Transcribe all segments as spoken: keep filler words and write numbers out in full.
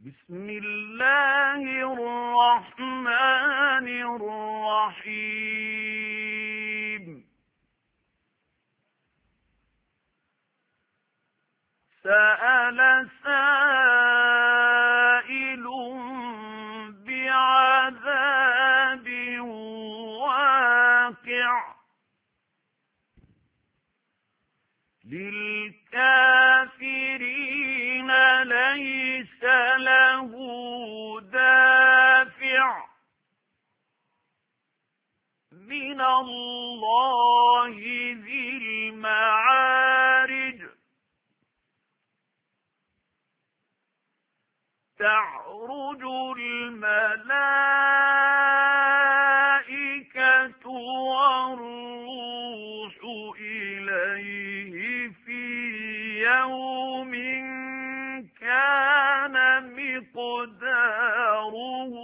بسم الله الرحمن الرحيم. سأل سائل بعذاب واقع للكافرين ليس له دافع من الله ذي المعارج. تعرج الملائكة والروح إليه في يوم كان مقداره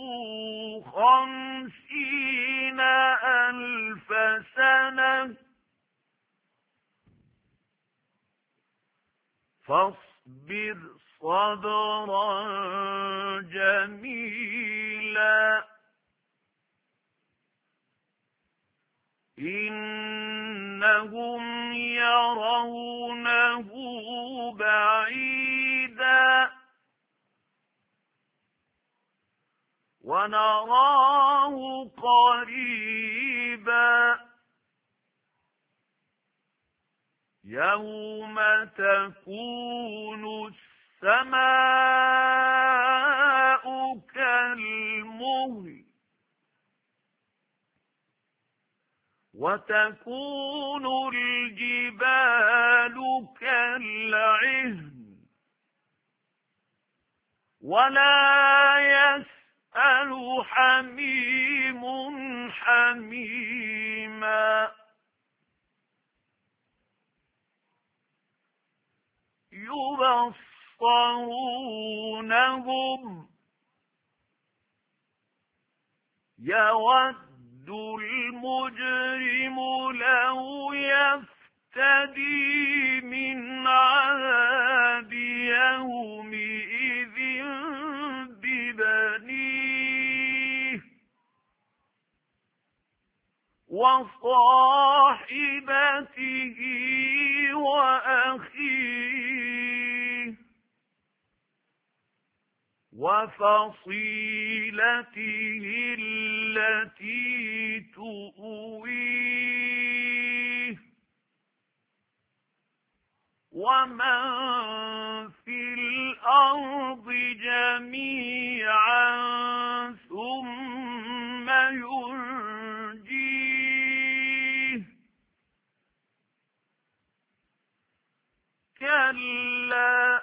خمسين ألف سنة فاصبر صبرا جميلا إنهم يرونه بعيدا ونراه قريبا يوم تكون السماء كالمهل وتكون الجبال كالعهن ولا يسأل حميم حميما يبصرونهم يود المجرم لو يفتدي من عذاب يومئذ ببنيه وصاحبته وأخيه وفصيلته التي تؤويه ومن في الأرض جميعا ثم ينجيه كلا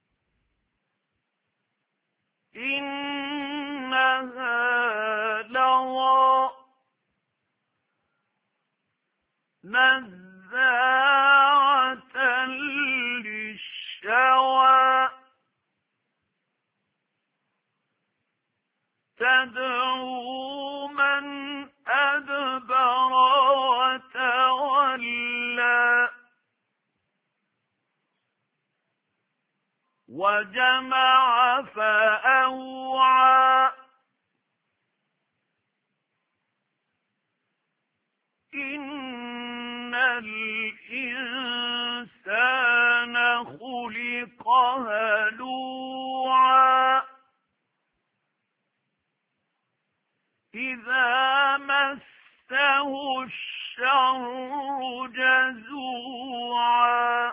إنها لظى نزاعة للشوى تدعو من أدبر وتولى وجمع فأوعى إن الإنسان خلق هلوعا إذا مسه الشر جزوعا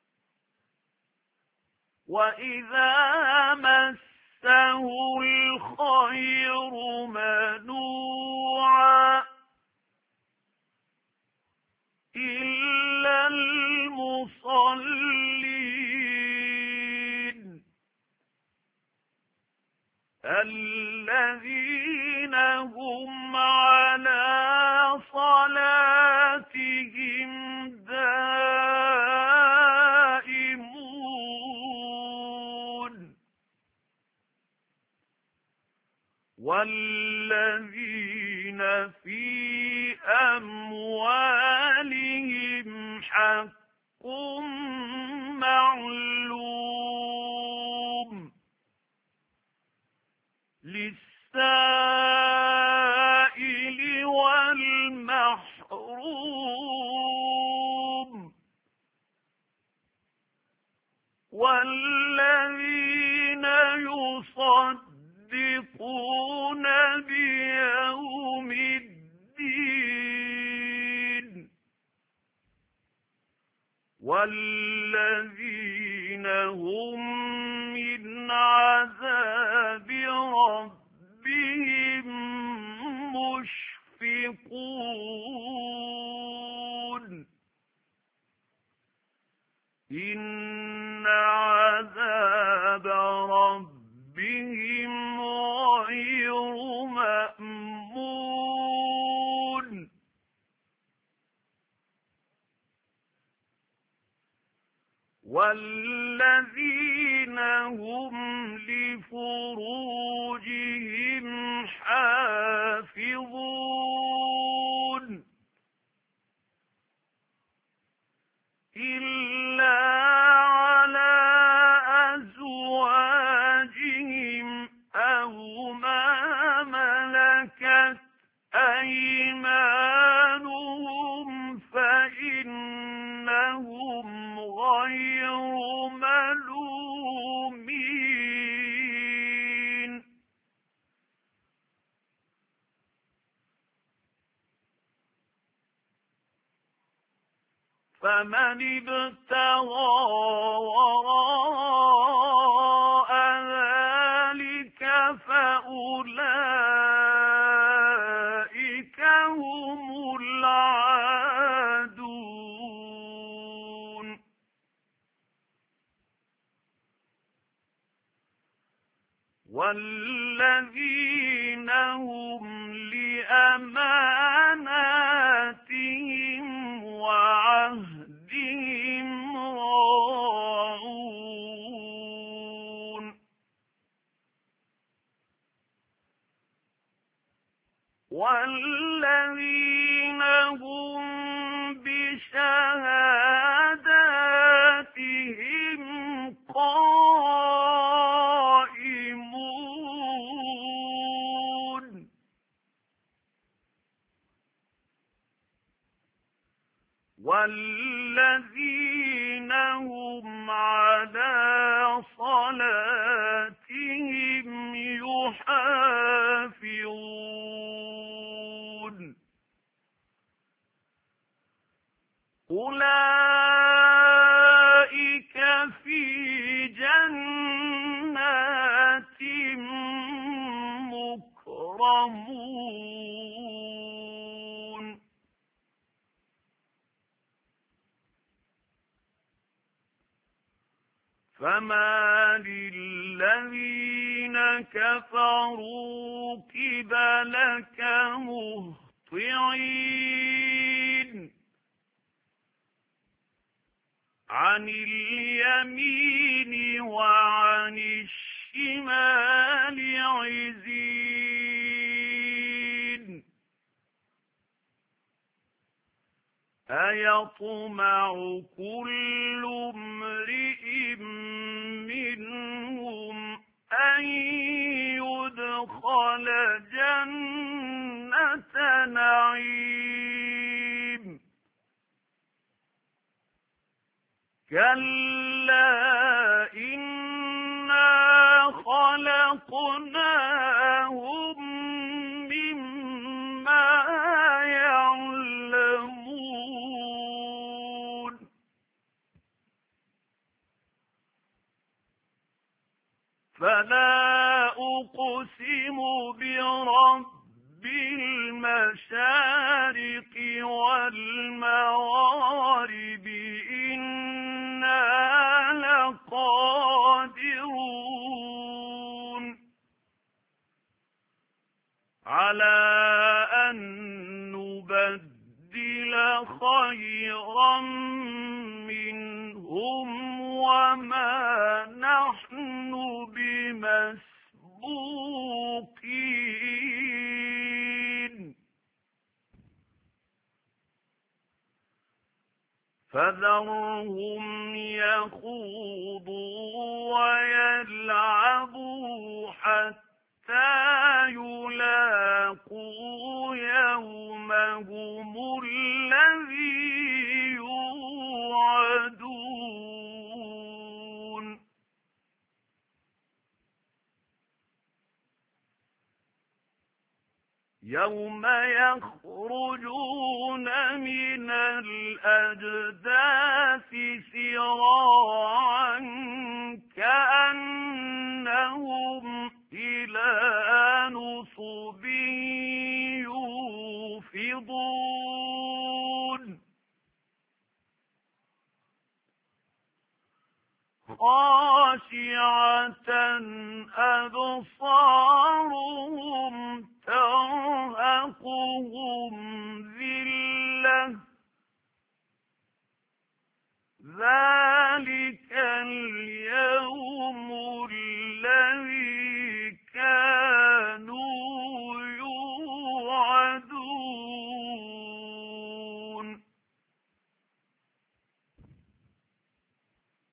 وإذا مسه الخير منوعا إلا المصلين الذين هم على صلاتهم دائمون والذين في أموالهم حق معلوم والذين يصدقون بيوم الدين والذين هم من عذاب ربهم مشفقون إن عذاب ربهم غير مأمون والذين هم لفروجهم حافظون إلا على أزواجهم أو ما ملكت أيمانهم فإنهم غير ملومين فمن ابتغى وراء ذلك فأولئك هم العادون والذين هم لأماناتهم وعهدهم راعون والذين هم بشهاداتهم قائمون والذين هم على صلاتهم يحافظون أولئك في جنات مكرمون فما للذين كفروا قبلك مهطعين عن اليمين وعن الشمال عزين أيطمع كل امرئ منهم أن يدخل جنة نعيم كلا إنا خلقناهم مما يعلمون فلا أقسم برب المشارق والمغارب إنا لقادرون على أن نبدل خيرا منهم وما نحن بمسبوقين فذرهم يخوضوا ويلعبوا حتى يلاقوا يومهم الذي يوعدون يوم يخرجون من الأجداث سراعا كأنهم إلى نصب يوفضون خاشعة أبصارهم